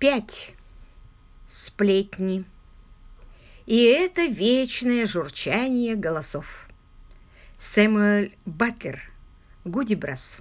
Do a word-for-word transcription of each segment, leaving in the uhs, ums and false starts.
Пять. Сплетни. И это вечное журчание голосов. Сэмюэль Батлер, Гудибрас.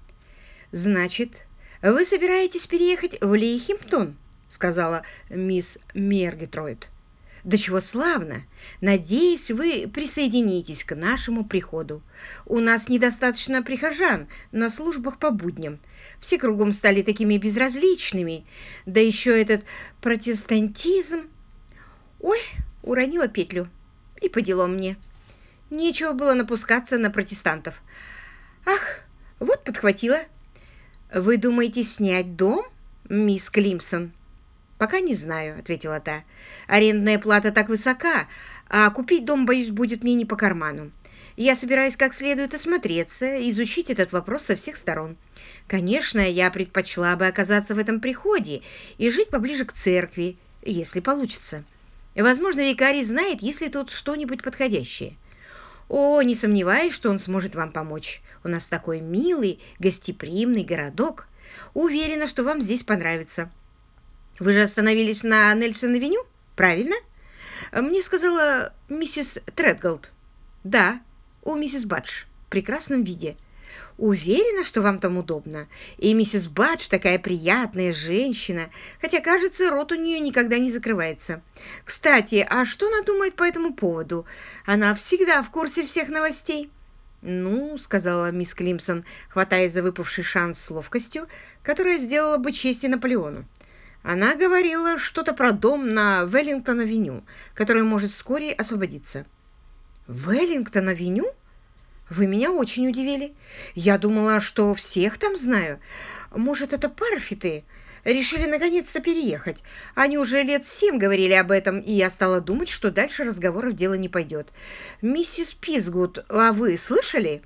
«Значит, вы собираетесь переехать в Лейхимптон?» — сказала мисс Мергитроид. «Да чего славно! Надеюсь, вы присоединитесь к нашему приходу. У нас недостаточно прихожан на службах по будням. Все кругом стали такими безразличными. Да еще этот протестантизм...» «Ой!» — уронила петлю. «И по делам мне. Нечего было напускаться на протестантов. Ах, вот подхватила. Вы думаете снять дом, мисс Климсон?» «Пока не знаю», — ответила та. «Арендная плата так высока, а купить дом, боюсь, будет мне не по карману. Я собираюсь как следует осмотреться, изучить этот вопрос со всех сторон. Конечно, я предпочла бы оказаться в этом приходе и жить поближе к церкви, если получится. Возможно, викарий знает, есть ли тут что-нибудь подходящее. О, не сомневаюсь, что он сможет вам помочь. У нас такой милый, гостеприимный городок. Уверена, что вам здесь понравится. Вы же остановились на Нельсон-авеню, правильно? Мне сказала миссис Тредголд. Да, у миссис Бадж, в прекрасном виде. Уверена, что вам там удобно. И миссис Бадж такая приятная женщина, хотя, кажется, рот у нее никогда не закрывается. Кстати, а что она думает по этому поводу? Она всегда в курсе всех новостей. «Ну, — сказала мисс Климсон, хватаясь за выпавший шанс с ловкостью, которая сделала бы честь и Наполеону. Она говорила что-то про дом на Веллингтон-авеню, который может вскоре освободиться». «Веллингтон-авеню? Вы меня очень удивили. Я думала, что всех там знаю. Может, это Парфиты? Решили наконец-то переехать. Они уже лет семь говорили об этом, и я стала думать, что дальше разговоров дело не пойдет. Миссис Писгуд, а вы слышали?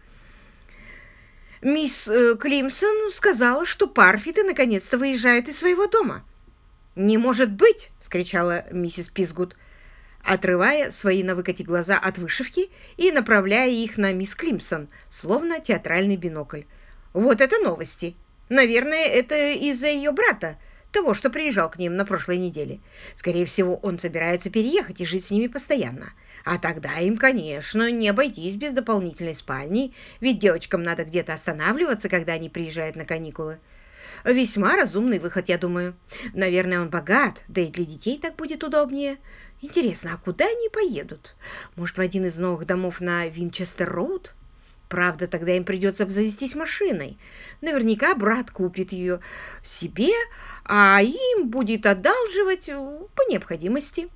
Мисс э, Климсон сказала, что Парфиты наконец-то выезжают из своего дома». «Не может быть!» — вскричала миссис Писгуд, отрывая свои на выкате глаза от вышивки и направляя их на мисс Климсон, словно театральный бинокль. «Вот это новости! Наверное, это из-за ее брата, того, что приезжал к ним на прошлой неделе. Скорее всего, он собирается переехать и жить с ними постоянно. А тогда им, конечно, не обойтись без дополнительной спальни, ведь девочкам надо где-то останавливаться, когда они приезжают на каникулы. Весьма разумный выход, я думаю. Наверное, он богат, да и для детей так будет удобнее. Интересно, а куда они поедут? Может, в один из новых домов на Винчестер-роуд? Правда, тогда им придется обзавестись машиной. Наверняка брат купит ее себе, а им будет одалживать по необходимости».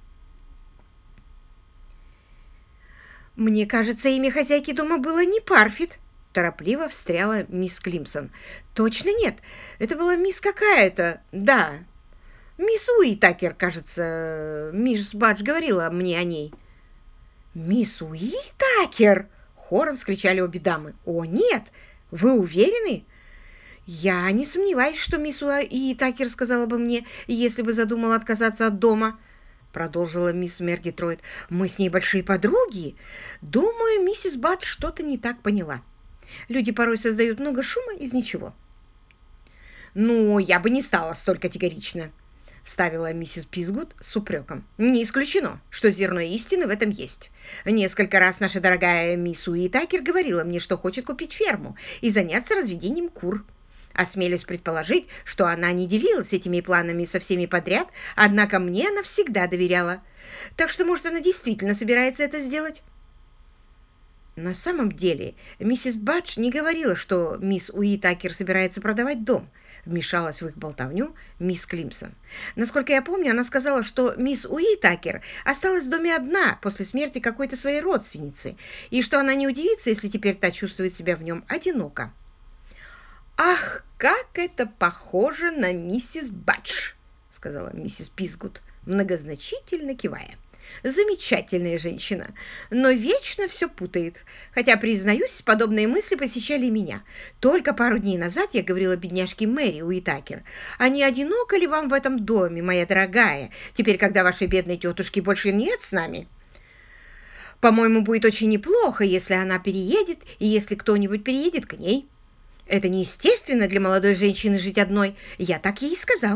«Мне кажется, имя хозяйки дома было не Парфит», — торопливо встряла мисс Климсон. «Точно нет. Это была мисс какая-то. Да. Мисс Уитакер, кажется. Мисс Бадж говорила мне о ней». «Мисс Уитакер!» — хором вскричали обе дамы. «О, нет! Вы уверены?» «Я не сомневаюсь, что мисс Уитакер сказала бы мне, если бы задумала отказаться от дома», — продолжила мисс Мергитроид. «Мы с ней большие подруги. Думаю, миссис Бадж что-то не так поняла. Люди порой создают много шума из ничего». «Ну, я бы не стала столь категорично», — вставила миссис Писгуд с упреком. «Не исключено, что зерно истины в этом есть. Несколько раз наша дорогая мисс Уитакер говорила мне, что хочет купить ферму и заняться разведением кур. Осмелюсь предположить, что она не делилась этими планами со всеми подряд, однако мне она всегда доверяла. Так что, может, она действительно собирается это сделать?» На самом деле, миссис Бадж не говорила, что мисс Уитакер собирается продавать дом. Вмешалась в их болтовню мисс Климсон. Насколько я помню, она сказала, что мисс Уитакер осталась в доме одна после смерти какой-то своей родственницы, и что она не удивится, если теперь та чувствует себя в нем одиноко. «Ах, как это похоже на миссис Бадж!» — сказала миссис Писгуд, многозначительно кивая. «Замечательная женщина, но вечно все путает. Хотя, признаюсь, подобные мысли посещали меня. Только пару дней назад я говорила бедняжке Мэри Уитакер: а не одиноко ли вам в этом доме, моя дорогая, теперь, когда вашей бедной тетушки больше нет с нами? По-моему, будет очень неплохо, если она переедет, и если кто-нибудь переедет к ней. Это неестественно для молодой женщины жить одной. Я так ей и сказала.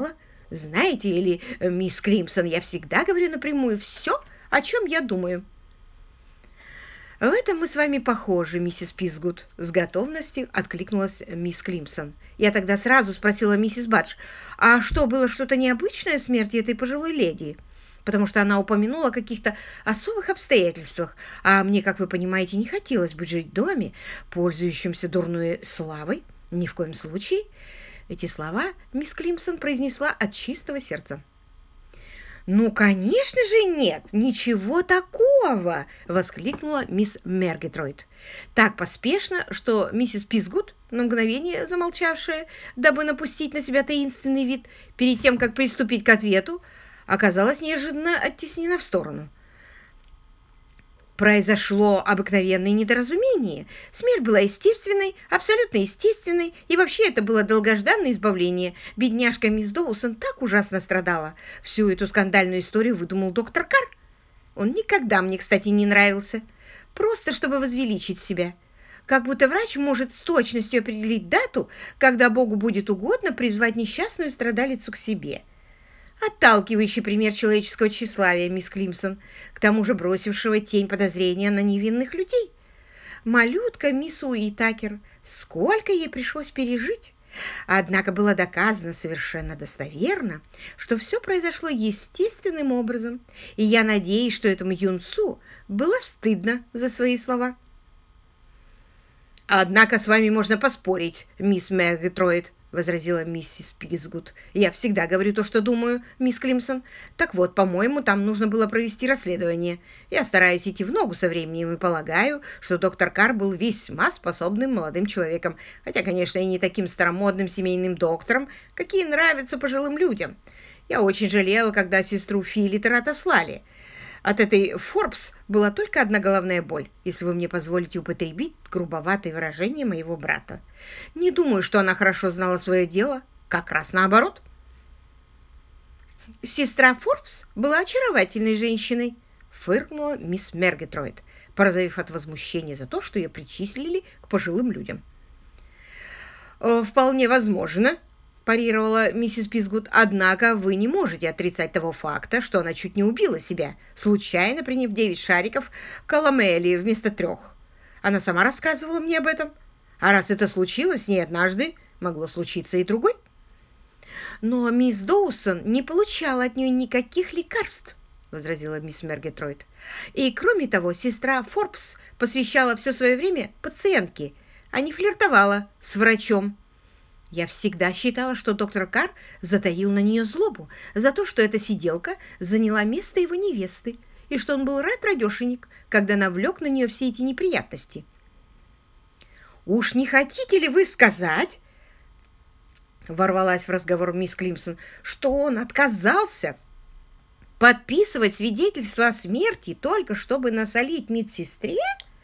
Знаете, или, мисс Климсон, я всегда говорю напрямую все, о чем я думаю». «В этом мы с вами похожи, миссис Писгуд», — с готовностью откликнулась мисс Климсон. Я тогда сразу спросила миссис Бадж, а что, было что-то необычное в смерти этой пожилой леди? Потому что она упомянула о каких-то особых обстоятельствах, а мне, как вы понимаете, не хотелось бы жить в доме, пользующемся дурной славой. Ни в коем случае. Эти слова мисс Климсон произнесла от чистого сердца. «Ну, конечно же, нет! Ничего такого!» — воскликнула мисс Мергитройд. Так поспешно, что миссис Писгуд, на мгновение замолчавшая, дабы напустить на себя таинственный вид, перед тем, как приступить к ответу, оказалась неожиданно оттеснена в сторону. Произошло обыкновенное недоразумение. Смерть была естественной, абсолютно естественной, и вообще это было долгожданное избавление. Бедняжка мисс Доусон так ужасно страдала. Всю эту скандальную историю выдумал доктор Карр. Он никогда мне, кстати, не нравился. Просто чтобы возвеличить себя. Как будто врач может с точностью определить дату, когда Богу будет угодно призвать несчастную страдалицу к себе. Отталкивающий пример человеческого тщеславия, мисс Климсон, к тому же бросившего тень подозрения на невинных людей. Малютка мисс Уитакер, сколько ей пришлось пережить. Однако было доказано совершенно достоверно, что все произошло естественным образом, и я надеюсь, что этому юнцу было стыдно за свои слова. «Однако с вами можно поспорить, мисс Мергитройд», — возразила миссис Писгуд. «Я всегда говорю то, что думаю, мисс Климсон. Так вот, по-моему, там нужно было провести расследование. Я стараюсь идти в ногу со временем и полагаю, что доктор Карр был весьма способным молодым человеком, хотя, конечно, и не таким старомодным семейным доктором, какие нравятся пожилым людям. Я очень жалела, когда сестру Филитер отослали. От этой Форбс была только одна головная боль, если вы мне позволите употребить грубоватое выражение моего брата. Не думаю, что она хорошо знала свое дело, как раз наоборот». «Сестра Форбс была очаровательной женщиной», — фыркнула мисс Мергитройд, порозовев от возмущения за то, что ее причислили к пожилым людям. «Вполне возможно», — парировала миссис Писгуд, «однако вы не можете отрицать того факта, что она чуть не убила себя, случайно приняв девять шариков каламелии вместо трех. Она сама рассказывала мне об этом. А раз это случилось с ней однажды, могло случиться и другой». «Но мисс Доусон не получала от нее никаких лекарств», — возразила мисс Мергитройд. «И, кроме того, сестра Форбс посвящала все свое время пациентке, а не флиртовала с врачом. Я всегда считала, что доктор Карр затаил на нее злобу за то, что эта сиделка заняла место его невесты, и что он был рад радешенек, когда навлек на нее все эти неприятности». «Уж не хотите ли вы сказать, — ворвалась в разговор мисс Климсон, — что он отказался подписывать свидетельство о смерти только чтобы насолить медсестре?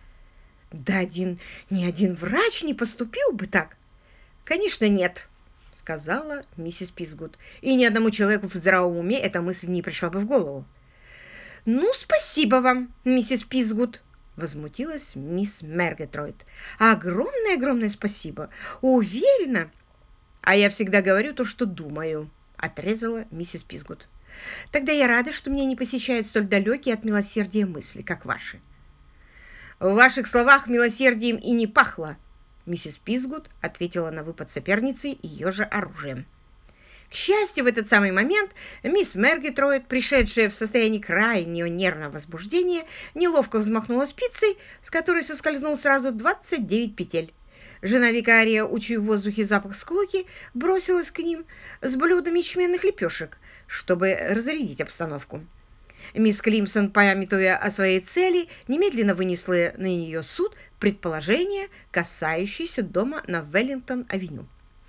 Да один, ни один врач не поступил бы так». «Конечно, нет», — сказала миссис Писгуд, «и ни одному человеку в здравом уме эта мысль не пришла бы в голову». «Ну, спасибо вам, миссис Писгуд», — возмутилась мисс Мергитройд. «Огромное-огромное спасибо. Уверена». «А я всегда говорю то, что думаю», — отрезала миссис Писгуд. «Тогда я рада, что меня не посещают столь далекие от милосердия мысли, как ваши». «В ваших словах милосердием и не пахло», — миссис Писгуд ответила на выпад соперницы ее же оружием. К счастью, в этот самый момент мисс Мергитройд, пришедшая в состояние крайнего нервного возбуждения, неловко взмахнула спицей, с которой соскользнул сразу двадцать девять петель. Жена викария, учуяв в воздухе запах склоки, бросилась к ним с блюдом ячменных лепешек, чтобы разрядить обстановку. Мисс Климсон, памятуя о своей цели, немедленно вынесла на нее суд предположение, касающееся дома на Веллингтон-авеню.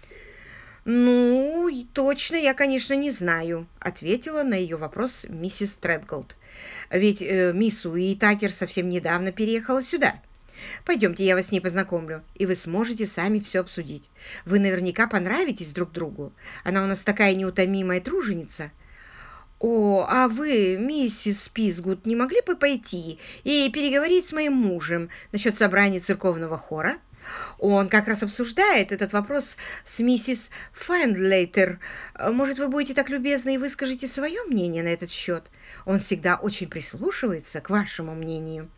«Ну, точно я, конечно, не знаю», — ответила на ее вопрос миссис Тредголд. «Ведь э, мисс Уитакер совсем недавно переехала сюда. Пойдемте, я вас с ней познакомлю, и вы сможете сами все обсудить. Вы наверняка понравитесь друг другу. Она у нас такая неутомимая труженица». «О, а вы, миссис Писгуд, не могли бы пойти и переговорить с моим мужем насчет собрания церковного хора? Он как раз обсуждает этот вопрос с миссис Фэндлейтер. Может, вы будете так любезны и выскажете свое мнение на этот счет? Он всегда очень прислушивается к вашему мнению».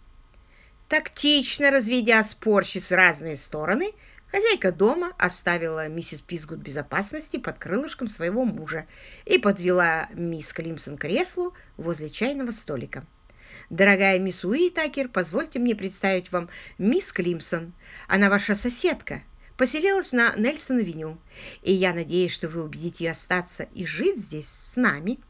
Тактично разведя спорщиц в разные стороны, хозяйка дома оставила миссис Писгуд в безопасности под крылышком своего мужа и подвела мисс Климсон к креслу возле чайного столика. «Дорогая мисс Уитакер, позвольте мне представить вам мисс Климсон. Она ваша соседка, поселилась на Нельсон-авеню, и я надеюсь, что вы убедите ее остаться и жить здесь с нами».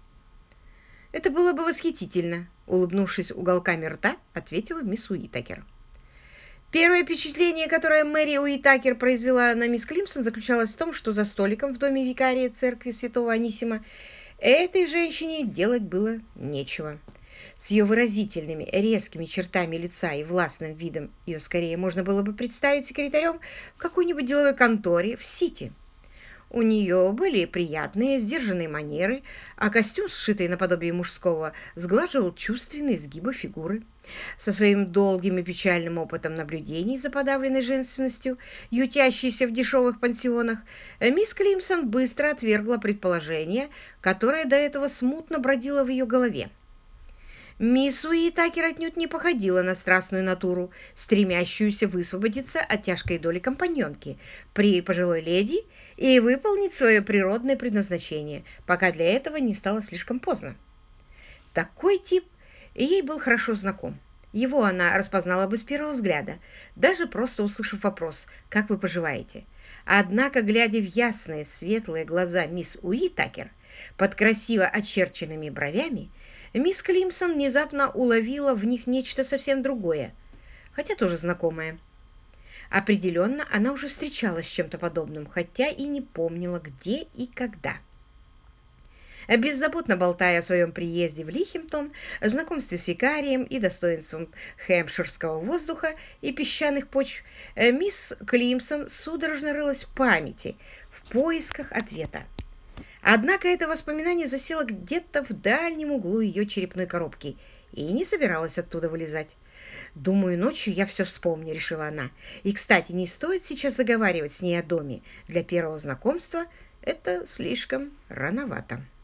«Это было бы восхитительно», — улыбнувшись уголками рта, ответила мисс Уитакер. Первое впечатление, которое Мэри Уитакер произвела на мисс Климсон, заключалось в том, что за столиком в доме викария церкви святого Анисима этой женщине делать было нечего. С ее выразительными, резкими чертами лица и властным видом ее скорее можно было бы представить секретарем в какой-нибудь деловой конторе в Сити. У нее были приятные, сдержанные манеры, а костюм, сшитый наподобие мужского, сглаживал чувственные изгибы фигуры. Со своим долгим и печальным опытом наблюдений за подавленной женственностью, ютящейся в дешевых пансионах, мисс Климсон быстро отвергла предположение, которое до этого смутно бродило в ее голове. Мисс Уитакер отнюдь не походила на страстную натуру, стремящуюся высвободиться от тяжкой доли компаньонки при пожилой леди и выполнить свое природное предназначение, пока для этого не стало слишком поздно. Такой тип ей был хорошо знаком. Его она распознала бы с первого взгляда, даже просто услышав вопрос «Как вы поживаете?». Однако, глядя в ясные, светлые глаза мисс Уитакер под красиво очерченными бровями, мисс Климсон внезапно уловила в них нечто совсем другое, хотя тоже знакомое. Определенно, она уже встречалась с чем-то подобным, хотя и не помнила, где и когда. Беззаботно болтая о своем приезде в Лихимтон, знакомстве с викарием и достоинством хэмпширского воздуха и песчаных почв, мисс Климсон судорожно рылась в памяти в поисках ответа. Однако это воспоминание засело где-то в дальнем углу ее черепной коробки и не собиралась оттуда вылезать. «Думаю, ночью я все вспомню», — решила она. «И, кстати, не стоит сейчас заговаривать с ней о доме. Для первого знакомства это слишком рановато».